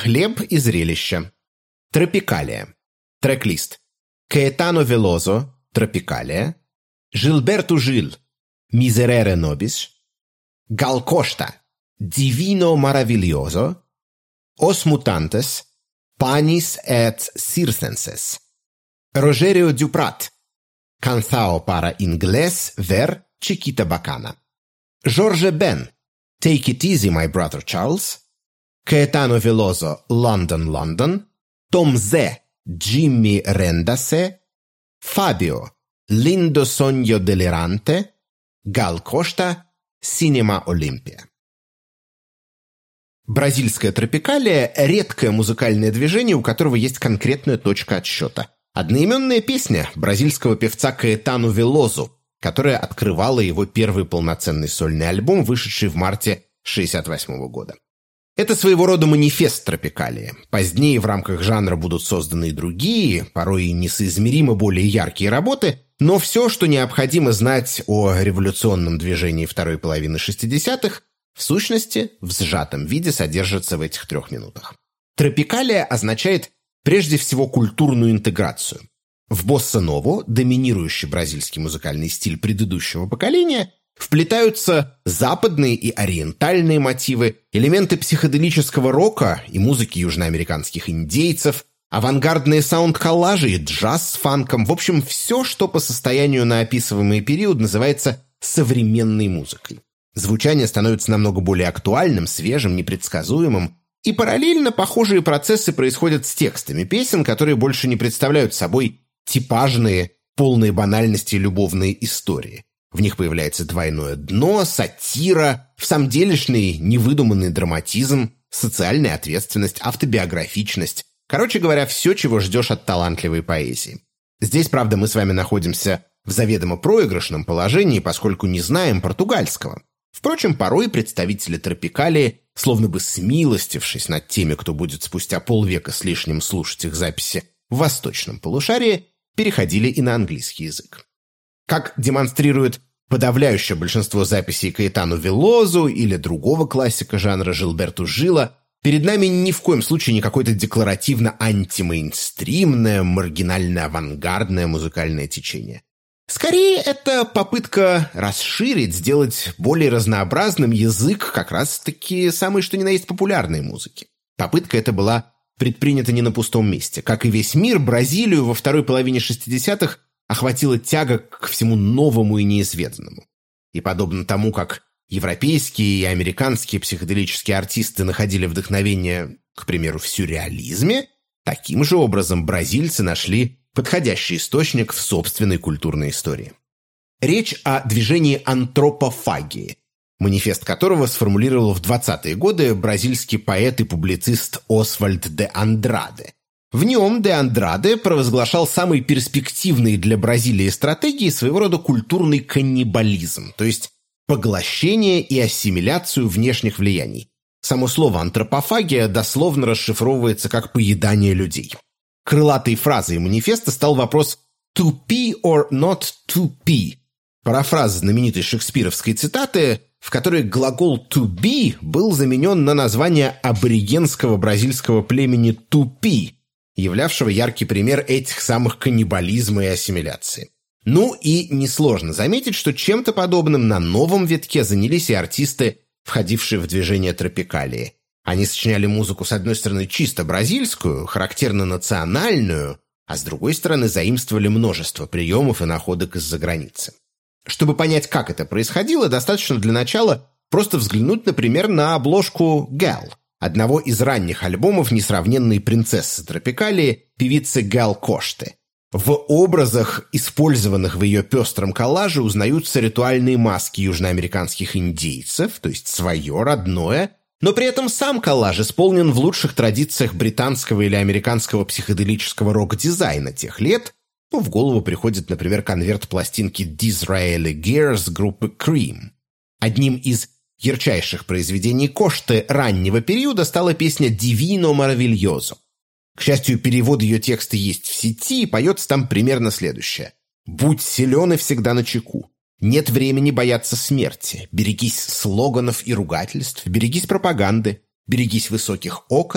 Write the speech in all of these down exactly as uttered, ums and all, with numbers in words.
Хлеб и зрелище. Тропикалия. Трек-лист. Каэтано Велозо. Тропикалия. Жилберту Жил. Мизерере Нобис. Гал Кошта. Divino Maravilhoso. Os Mutantes. Panis et Circenses. Rogerio Duprat. Canthao para Inglés ver Chiquita Bacana. George Ben. Take It Easy, My Brother Charles. Caetano Veloso, London, London. Tom Zé, Jimmy Rendase. Fabio, Lindo Sogno Delirante. Гал Кошта, Cinema Olympia. Бразильская тропикалия – редкое музыкальное движение, у которого есть конкретная точка отсчета. Одноименная песня бразильского певца Каэтану Велозу, которая открывала его первый полноценный сольный альбом, вышедший в марте шестьдесят восьмого года. Это своего рода манифест тропикалии. Позднее в рамках жанра будут созданы и другие, порой и несоизмеримо более яркие работы, но все, что необходимо знать о революционном движении второй половины шестидесятых, в сущности, в сжатом виде содержится в этих трех минутах. Тропикалия означает прежде всего культурную интеграцию. В босса-нову, доминирующий бразильский музыкальный стиль предыдущего поколения, вплетаются западные и ориентальные мотивы, элементы психоделического рока и музыки южноамериканских индейцев, авангардные саунд-коллажи и джаз с фанком, в общем, все, что по состоянию на описываемый период называется современной музыкой. Звучание становится намного более актуальным, свежим, непредсказуемым, и параллельно похожие процессы происходят с текстами песен, которые больше не представляют собой типажные, полные банальности любовные истории. В них появляется двойное дно, сатира, всамделишный невыдуманный драматизм, социальная ответственность, автобиографичность. Короче говоря, все, чего ждешь от талантливой поэзии. Здесь, правда, мы с вами находимся в заведомо проигрышном положении, поскольку не знаем португальского. Впрочем, порой представители тропикалии, словно бы смилостившись над теми, кто будет спустя полвека с лишним слушать их записи в восточном полушарии, переходили и на английский язык. Как демонстрирует подавляющее большинство записей Каэтану Велозу или другого классика жанра Жилберту Жила, перед нами ни в коем случае не какое-то декларативно антимейнстримное, маргинально-авангардное музыкальное течение. Скорее, это попытка расширить, сделать более разнообразным язык как раз-таки самой что ни на есть популярной музыки. Попытка эта была предпринята не на пустом месте. Как и весь мир, Бразилию во второй половине шестидесятых охватила тяга к всему новому и неизведанному. И подобно тому, как европейские и американские психоделические артисты находили вдохновение, к примеру, в сюрреализме, таким же образом бразильцы нашли подходящий источник в собственной культурной истории. Речь о движении антропофагии, манифест которого сформулировал в двадцатые годы бразильский поэт и публицист Освальд де Андраде. В нем де Андраде провозглашал самый перспективный для Бразилии стратегии своего рода культурный каннибализм, то есть поглощение и ассимиляцию внешних влияний. Само слово «антропофагия» дословно расшифровывается как «поедание людей». Крылатой фразой манифеста стал вопрос «to be or not to be», парафраз знаменитой шекспировской цитаты, в которой глагол «to be» был заменен на название аборигенского бразильского племени «тупи», являвшего яркий пример этих самых каннибализма и ассимиляции. Ну и несложно заметить, что чем-то подобным на новом витке занялись и артисты, входившие в движение тропикалии. Они сочиняли музыку, с одной стороны, чисто бразильскую, характерно национальную, а с другой стороны, заимствовали множество приемов и находок из-за границы. Чтобы понять, как это происходило, достаточно для начала просто взглянуть, например, на обложку «Гал», одного из ранних альбомов несравненной принцессы тропикалии, певицы Гал Кошты. В образах, использованных в ее пестром коллаже, узнаются ритуальные маски южноамериканских индейцев, то есть свое, родное, но при этом сам коллаж исполнен в лучших традициях британского или американского психоделического рок-дизайна тех лет. Ну, в голову приходит, например, конверт пластинки Disraeli Gears группы Cream. Одним из ярчайших произведений Кошты раннего периода стала песня «Divino Maravilhoso». К счастью, перевод ее текста есть в сети, и поется там примерно следующее. «Будь силен и всегда начеку. Нет времени бояться смерти. Берегись слоганов и ругательств, берегись пропаганды, берегись высоких окон,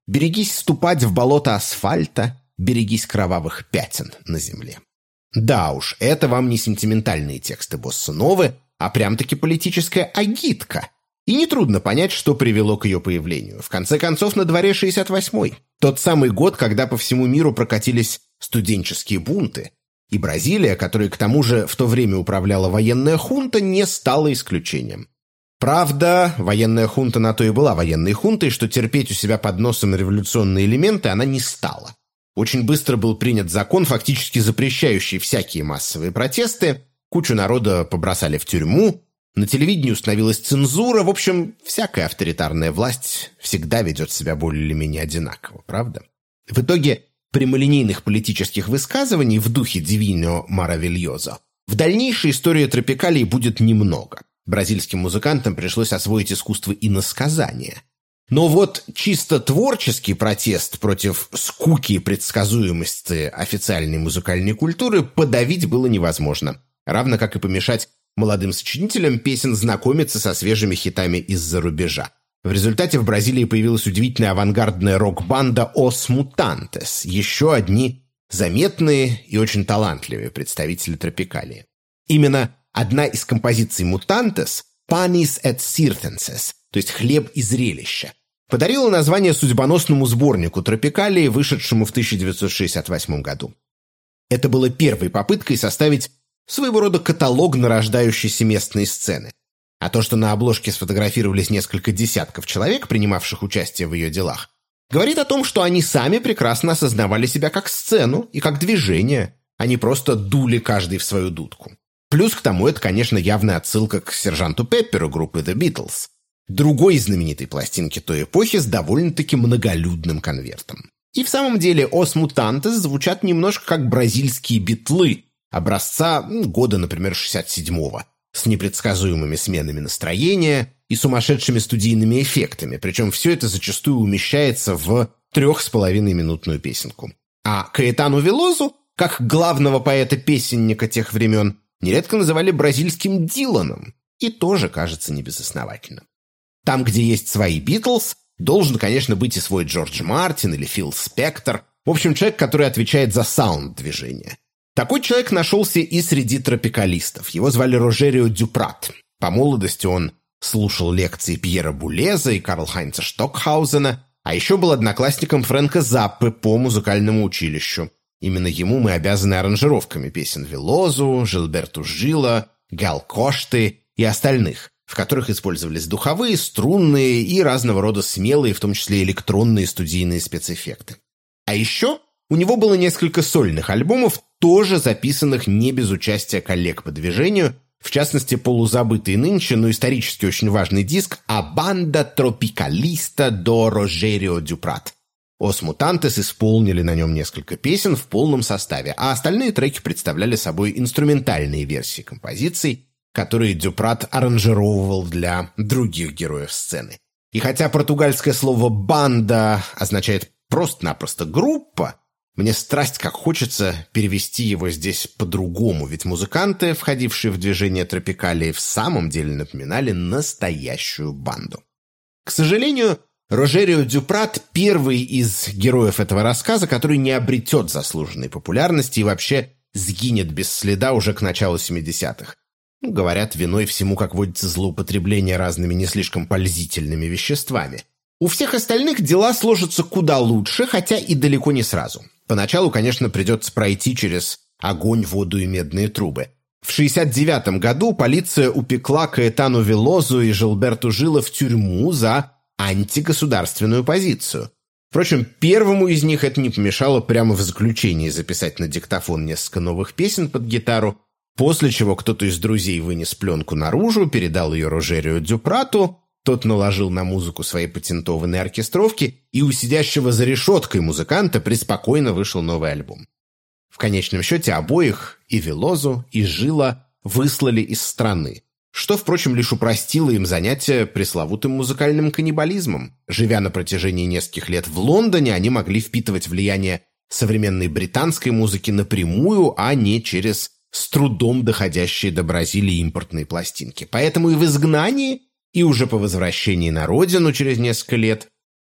«Берегись ступать в болото асфальта, берегись кровавых пятен на земле». Да уж, это вам не сентиментальные тексты босса-новы, а прям-таки политическая агитка. И нетрудно понять, что привело к ее появлению. В конце концов, на дворе шестьдесят восьмой. Тот самый год, когда по всему миру прокатились студенческие бунты. И Бразилия, которой к тому же в то время управляла военная хунта, не стала исключением. Правда, военная хунта на то и была военной хунтой, что терпеть у себя под носом революционные элементы она не стала. Очень быстро был принят закон, фактически запрещающий всякие массовые протесты, кучу народа побросали в тюрьму, на телевидении установилась цензура, в общем, всякая авторитарная власть всегда ведет себя более или менее одинаково, правда? В итоге прямолинейных политических высказываний в духе «Дивино Маравильозо» в дальнейшей истории тропикалии будет немного. Бразильским музыкантам пришлось освоить искусство иносказания. Но вот чисто творческий протест против скуки и предсказуемости официальной музыкальной культуры подавить было невозможно, равно как и помешать молодым сочинителям песен знакомиться со свежими хитами из-за рубежа. В результате в Бразилии появилась удивительная авангардная рок-банда «Os Mutantes», еще одни заметные и очень талантливые представители тропикалии. Именно одна из композиций «Mutantes» «Panis et Circenses», то есть «Хлеб и зрелище», подарила название судьбоносному сборнику тропикалии, вышедшему в тысяча девятьсот шестьдесят восьмом году. Это было первой попыткой составить своего рода каталог нарождающейся местной сцены. А то, что на обложке сфотографировались несколько десятков человек, принимавших участие в ее делах, говорит о том, что они сами прекрасно осознавали себя как сцену и как движение, а не просто дули каждый в свою дудку. Плюс к тому это, конечно, явная отсылка к сержанту Пепперу группы The Beatles, другой знаменитой пластинки той эпохи с довольно-таки многолюдным конвертом. И в самом деле «Os Mutantes» звучат немножко как бразильские битлы, образца ну, года, например, шестьдесят седьмого, с непредсказуемыми сменами настроения и сумасшедшими студийными эффектами, причем все это зачастую умещается в трех с половиной минутную песенку. А Каэтану Велозу, как главного поэта-песенника тех времен, нередко называли бразильским Диланом, и тоже, кажется, небезосновательно. Там, где есть свои Битлз, должен, конечно, быть и свой Джордж Мартин или Фил Спектор, в общем, человек, который отвечает за саунд движения. Такой человек нашелся и среди тропикалистов. Его звали Рожерио Дюпрат. По молодости он слушал лекции Пьера Булеза и Карл-Хайнца Штокхаузена, а еще был одноклассником Фрэнка Заппы по музыкальному училищу. Именно ему мы обязаны аранжировками песен Велозу, Жилберту Жила, Гал Кошты и остальных, в которых использовались духовые, струнные и разного рода смелые, в том числе электронные студийные спецэффекты. А еще у него было несколько сольных альбомов, тоже записанных не без участия коллег по движению, в частности, полузабытый нынче, но исторически очень важный диск «A Banda Tropicalista do Rogério Duprat». «Os Mutantes» исполнили на нем несколько песен в полном составе, а остальные треки представляли собой инструментальные версии композиций, которые Дюпрат аранжировывал для других героев сцены. И хотя португальское слово «банда» означает просто-напросто «группа», мне страсть как хочется перевести его здесь по-другому, ведь музыканты, входившие в движение тропикалии, в самом деле напоминали настоящую банду. К сожалению, Рожерио Дюпрат – первый из героев этого рассказа, который не обретет заслуженной популярности и вообще сгинет без следа уже к началу семидесятых. Ну, говорят, виной всему, как водится, злоупотребление разными не слишком пользительными веществами. У всех остальных дела сложатся куда лучше, хотя и далеко не сразу. Поначалу, конечно, придется пройти через огонь, воду и медные трубы. В шестьдесят девятом году полиция упекла Каэтану Велозу и Жилберту Жила в тюрьму за антигосударственную позицию. Впрочем, первому из них это не помешало прямо в заключении записать на диктофон несколько новых песен под гитару, после чего кто-то из друзей вынес пленку наружу, передал ее Рожерио Дюпрату, тот наложил на музыку свои патентованные оркестровки, и у сидящего за решеткой музыканта преспокойно вышел новый альбом. В конечном счете обоих, и Велозу, и Жила, выслали из страны, что, впрочем, лишь упростило им занятие пресловутым музыкальным каннибализмом. Живя на протяжении нескольких лет в Лондоне, они могли впитывать влияние современной британской музыки напрямую, а не через с трудом доходящие до Бразилии импортные пластинки. Поэтому и в изгнании, и уже по возвращении на родину через несколько лет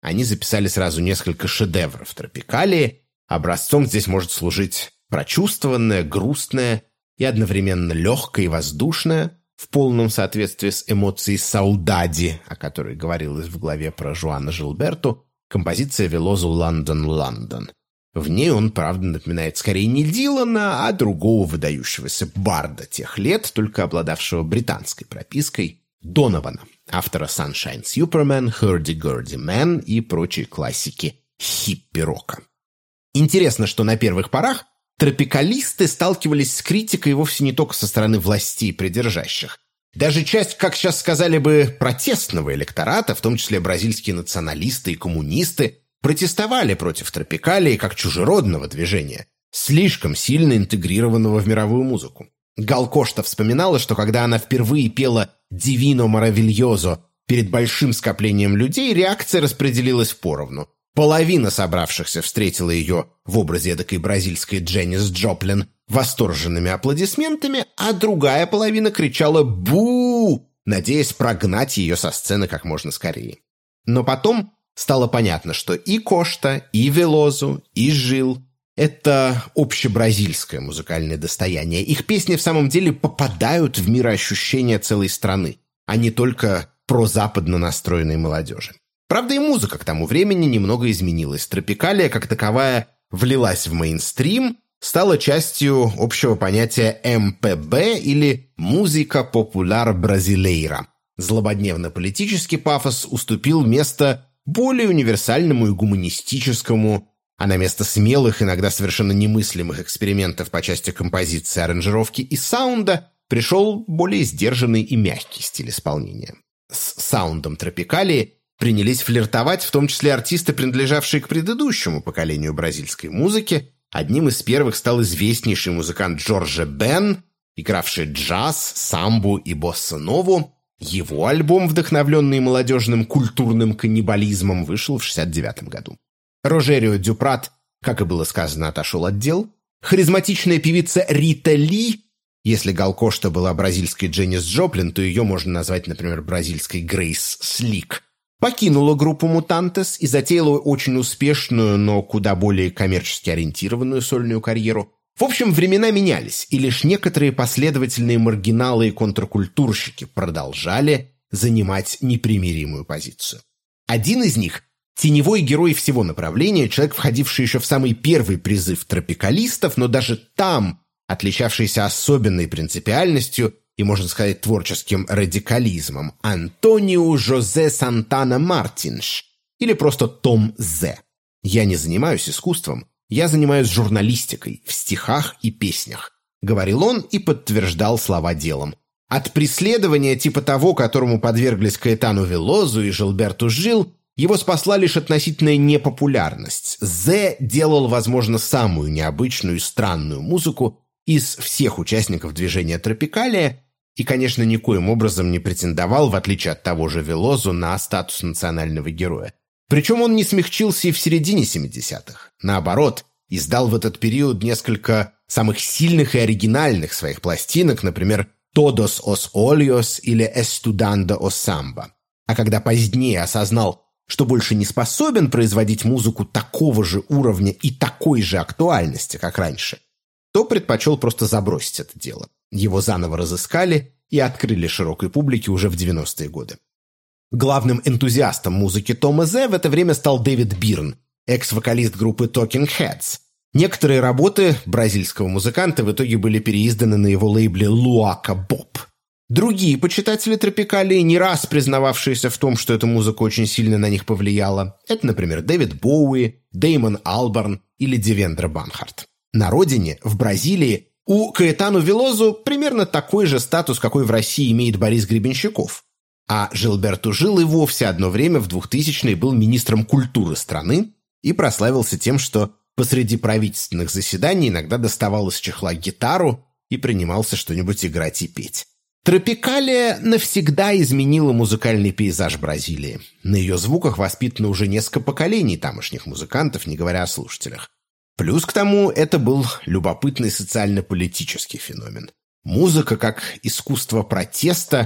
они записали сразу несколько шедевров тропикалии. Образцом здесь может служить прочувствованное, грустное и одновременно легкое и воздушное, в полном соответствии с эмоцией «саудади», о которой говорилось в главе про Жуана Жилберту, композиция Велозу «Лондон, Лондон». В ней он, правда, напоминает скорее не Дилана, а другого выдающегося барда тех лет, только обладавшего британской пропиской, Донована, автора «Sunshine Superman», «Hurdy-Gurdy Man» и прочие классики хиппи-рока. Интересно, что на первых порах тропикалисты сталкивались с критикой вовсе не только со стороны властей придержащих. Даже часть, как сейчас сказали бы, протестного электората, в том числе бразильские националисты и коммунисты, протестовали против тропикалии как чужеродного движения, слишком сильно интегрированного в мировую музыку. Гал Кошта вспоминала, что когда она впервые пела «Дивино Маравильозо» перед большим скоплением людей, реакция распределилась поровну. Половина собравшихся встретила ее в образе эдакой бразильской Дженнис Джоплин восторженными аплодисментами, а другая половина кричала «Бу!», надеясь прогнать ее со сцены как можно скорее. Но потом стало понятно, что и Кошта, и Велозу, и Жил – это общебразильское музыкальное достояние. Их песни в самом деле попадают в мироощущение целой страны, а не только прозападно настроенной молодежи. Правда, и музыка к тому времени немного изменилась. Тропикалия, как таковая, влилась в мейнстрим, стала частью общего понятия эм пэ бэ или «музыка популяр бразилейра». Злободневно-политический пафос уступил место более универсальному и гуманистическому, а на место смелых, иногда совершенно немыслимых экспериментов по части композиции, аранжировки и саунда пришел более сдержанный и мягкий стиль исполнения. С саундом тропикалии принялись флиртовать в том числе артисты, принадлежавшие к предыдущему поколению бразильской музыки. Одним из первых стал известнейший музыкант Джорже Бен, игравший джаз, самбу и босса-нову. Его альбом, вдохновленный молодежным культурным каннибализмом, вышел в шестьдесят девятом году. Рожерио Дюпрат, как и было сказано, отошел от дел. Харизматичная певица Рита Ли, если Гал Кошта была бразильской Дженнис Джоплин, то ее можно назвать, например, бразильской Грейс Слик, покинула группу «Мутантес» и затеяла очень успешную, но куда более коммерчески ориентированную сольную карьеру. В общем, времена менялись, и лишь некоторые последовательные маргиналы и контркультурщики продолжали занимать непримиримую позицию. Один из них – теневой герой всего направления, человек, входивший еще в самый первый призыв тропикалистов, но даже там отличавшийся особенной принципиальностью и, можно сказать, творческим радикализмом, Антонио Жозе Сантана Мартинш, или просто Том Зе. «Я не занимаюсь искусством, я занимаюсь журналистикой в стихах и песнях», — говорил он и подтверждал слова делом. От преследования типа того, которому подверглись Каэтану Велозу и Жилберту Жил, его спасла лишь относительная непопулярность. Зе делал, возможно, самую необычную и странную музыку из всех участников движения тропикалия и, конечно, никоим образом не претендовал, в отличие от того же Велозу, на статус национального героя. Причем он не смягчился и в середине семидесятых. Наоборот, издал в этот период несколько самых сильных и оригинальных своих пластинок, например, «Todos os Olhos» или «Estudando o Samba». А когда позднее осознал, что больше не способен производить музыку такого же уровня и такой же актуальности, как раньше, то предпочел просто забросить это дело. Его заново разыскали и открыли широкой публике уже в девяностые годы. Главным энтузиастом музыки Тома Зе в это время стал Дэвид Бирн, экс-вокалист группы Talking Heads. Некоторые работы бразильского музыканта в итоге были переизданы на его лейбле Luaca Bop. Другие почитатели тропикалии, не раз признававшиеся в том, что эта музыка очень сильно на них повлияла, это, например, Дэвид Боуи, Дэймон Албарн или Девендра Банхарт. На родине, в Бразилии, у Каэтану Велозу примерно такой же статус, какой в России имеет Борис Гребенщиков. А Жилберту Жил и вовсе одно время в двухтысячные был министром культуры страны и прославился тем, что посреди правительственных заседаний иногда доставал из чехла гитару и принимался что-нибудь играть и петь. Тропикалия навсегда изменила музыкальный пейзаж Бразилии. На ее звуках воспитано уже несколько поколений тамошних музыкантов, не говоря о слушателях. Плюс к тому, это был любопытный социально-политический феномен. Музыка, как искусство протеста,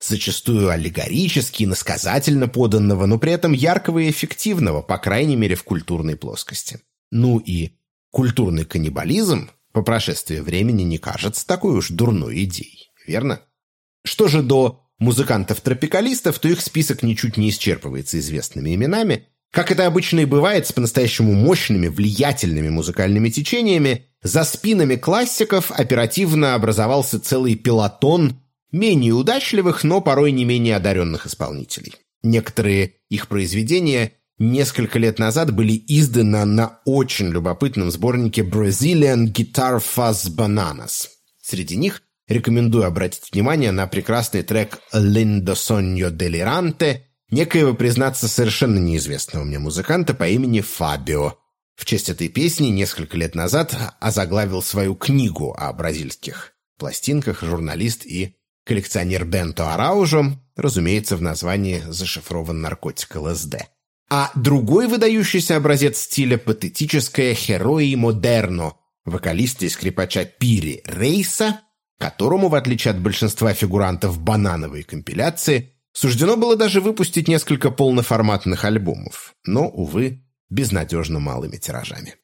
зачастую аллегорически, иносказательно поданного, но при этом яркого и эффективного, по крайней мере в культурной плоскости. Ну и культурный каннибализм по прошествии времени не кажется такой уж дурной идеей, верно? Что же до музыкантов-тропикалистов, то их список ничуть не исчерпывается известными именами. Как это обычно и бывает с по-настоящему мощными, влиятельными музыкальными течениями, за спинами классиков оперативно образовался целый пелотон менее удачливых, но порой не менее одаренных исполнителей. Некоторые их произведения несколько лет назад были изданы на очень любопытном сборнике Brazilian Guitar Fuzz Bananas. Среди них рекомендую обратить внимание на прекрасный трек «Lindo Sogno Delirante» некоего, признаться, совершенно неизвестного мне музыканта по имени Фабио. В честь этой песни несколько лет назад озаглавил свою книгу о бразильских пластинках журналист и коллекционер Бенто Араужо, разумеется, в названии зашифрован наркотик эл эс дэ. А другой выдающийся образец стиля — патетическое «Heroi Moderno» вокалиста и скрипача Пири Рейса, которому, в отличие от большинства фигурантов банановой компиляции, суждено было даже выпустить несколько полноформатных альбомов, но, увы, безнадежно малыми тиражами.